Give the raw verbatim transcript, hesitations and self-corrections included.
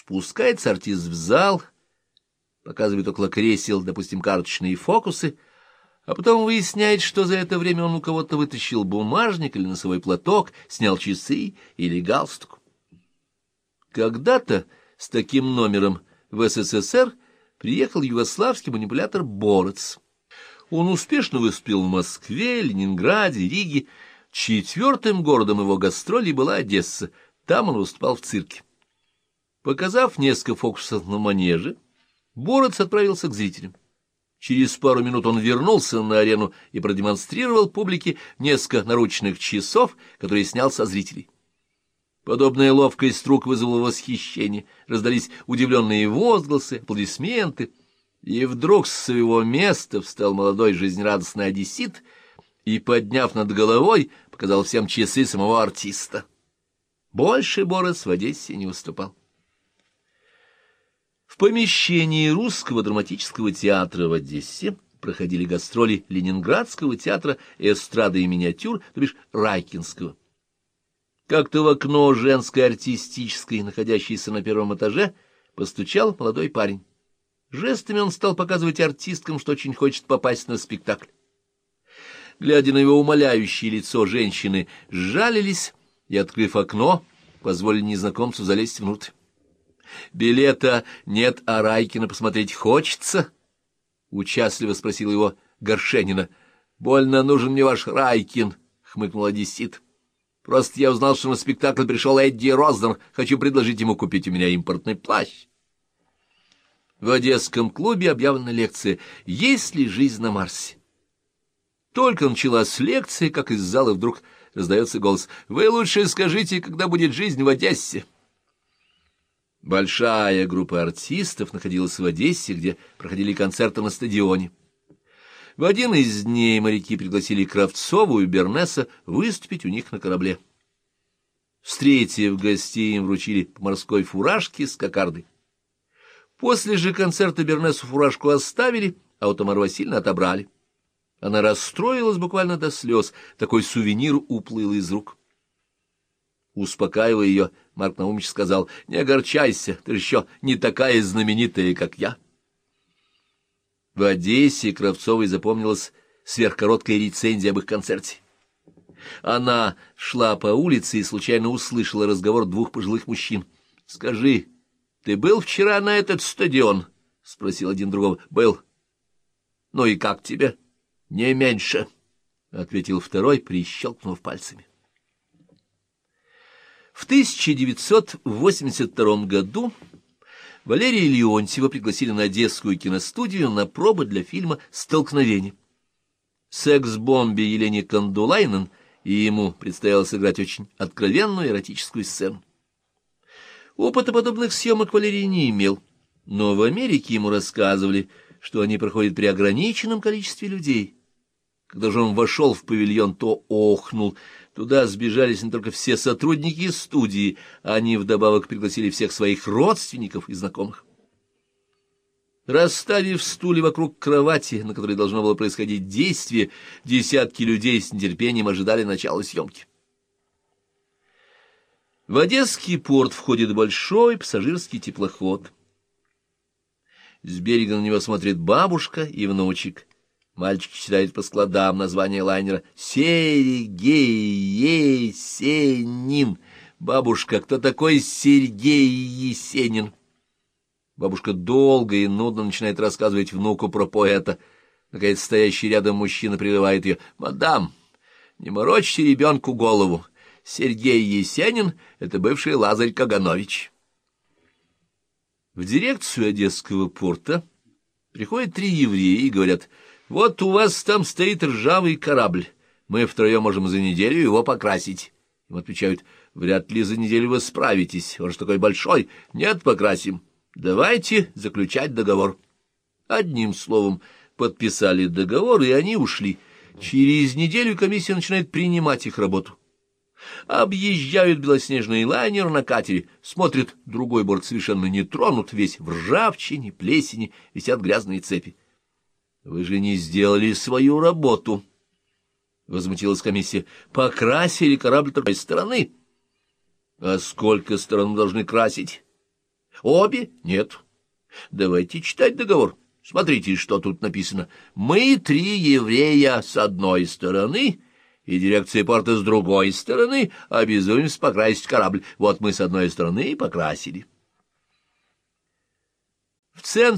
Спускается артист в зал, показывает около кресел, допустим, карточные фокусы, а потом выясняет, что за это время он у кого-то вытащил бумажник или носовой платок, снял часы или галстук. Когда-то с таким номером в СССР приехал югославский манипулятор Борец. Он успешно выступил в Москве, Ленинграде, Риге. Четвертым городом его гастролей была Одесса. Там он выступал в цирке. Показав несколько фокусов на манеже, Борец отправился к зрителям. Через пару минут он вернулся на арену и продемонстрировал публике несколько наручных часов, которые снял со зрителей. Подобная ловкость рук вызвала восхищение, раздались удивленные возгласы, аплодисменты, и вдруг с своего места встал молодой жизнерадостный одессит и, подняв над головой, показал всем часы самого артиста. Больше Борец в Одессе не выступал. В помещении Русского драматического театра в Одессе проходили гастроли Ленинградского театра эстрады и миниатюр, то бишь Райкинского. Как-то в окно женской артистической, находящейся на первом этаже, постучал молодой парень. Жестами он стал показывать артисткам, что очень хочет попасть на спектакль. Глядя на его умоляющее лицо, женщины сжалились и, открыв окно, позволили незнакомцу залезть внутрь. «Билета нет, а Райкина посмотреть хочется?» — участливо спросил его Горшенина. «Больно нужен мне ваш Райкин», — хмыкнул одессит. «Просто я узнал, что на спектакль пришел Эдди Рознер. Хочу предложить ему купить у меня импортный плащ». В Одесском клубе объявлена лекция «Есть ли жизнь на Марсе?». Только началась лекция, как из зала вдруг раздается голос: «Вы лучше скажите, когда будет жизнь в Одессе». Большая группа артистов находилась в Одессе, где проходили концерты на стадионе. В один из дней моряки пригласили Кравцову и Бернеса выступить у них на корабле. Встретив гостей, им вручили по морской фуражке с кокардой. После же концерта Бернесу фуражку оставили, а у Тамары Васильевны отобрали. Она расстроилась буквально до слез, такой сувенир уплыл из рук. Успокаивая ее, Марк Наумович сказал: «Не огорчайся, ты еще не такая знаменитая, как я». В Одессе Кравцовой запомнилась сверхкороткая рецензия об их концерте. Она шла по улице и случайно услышала разговор двух пожилых мужчин. «Скажи, ты был вчера на этот стадион?» — спросил один другого. «Был». «Ну и как тебе?» «Не меньше», — ответил второй, прищелкнув пальцами. В тысяча девятьсот восемьдесят втором году Валерия Леонтьева пригласили на Одесскую киностудию на пробы для фильма «Столкновение». Секс-бомбе Елене Кандулайнен, и ему предстояло сыграть очень откровенную эротическую сцену. Опыта подобных съемок Валерий не имел, но в Америке ему рассказывали, что они проходят при ограниченном количестве людей. Когда же он вошел в павильон, то охнул. Туда сбежались не только все сотрудники студии, они вдобавок пригласили всех своих родственников и знакомых. Расставив стулья вокруг кровати, на которой должно было происходить действие, десятки людей с нетерпением ожидали начала съемки. В Одесский порт входит большой пассажирский теплоход. С берега на него смотрит бабушка и внучек. Мальчики читают по складам название лайнера: «Сергей Есенин». «Бабушка, кто такой Сергей Есенин?» Бабушка долго и нудно начинает рассказывать внуку про поэта. Наконец стоящий рядом мужчина прерывает ее: «Мадам, не морочьте ребенку голову. Сергей Есенин — это бывший Лазарь Каганович». В дирекцию Одесского порта приходят три еврея и говорят: «Вот у вас там стоит ржавый корабль. Мы втроем можем за неделю его покрасить». Им отвечают: «Вряд ли за неделю вы справитесь. Он же такой большой. Нет, покрасим. Давайте заключать договор». Одним словом, подписали договор, и они ушли. Через неделю комиссия начинает принимать их работу. Объезжают белоснежный лайнер на катере, смотрят, другой борт совершенно не тронут, весь в ржавчине, плесени, висят грязные цепи. «Вы же не сделали свою работу», — возмутилась комиссия. «Покрасили корабль только с стороны». «А сколько сторон мы должны красить?» Обе? Нет. Давайте читать договор. Смотрите, что тут написано. Мы три еврея с одной стороны и дирекция порта с другой стороны обязуемся покрасить корабль. Вот мы с одной стороны и покрасили. В центре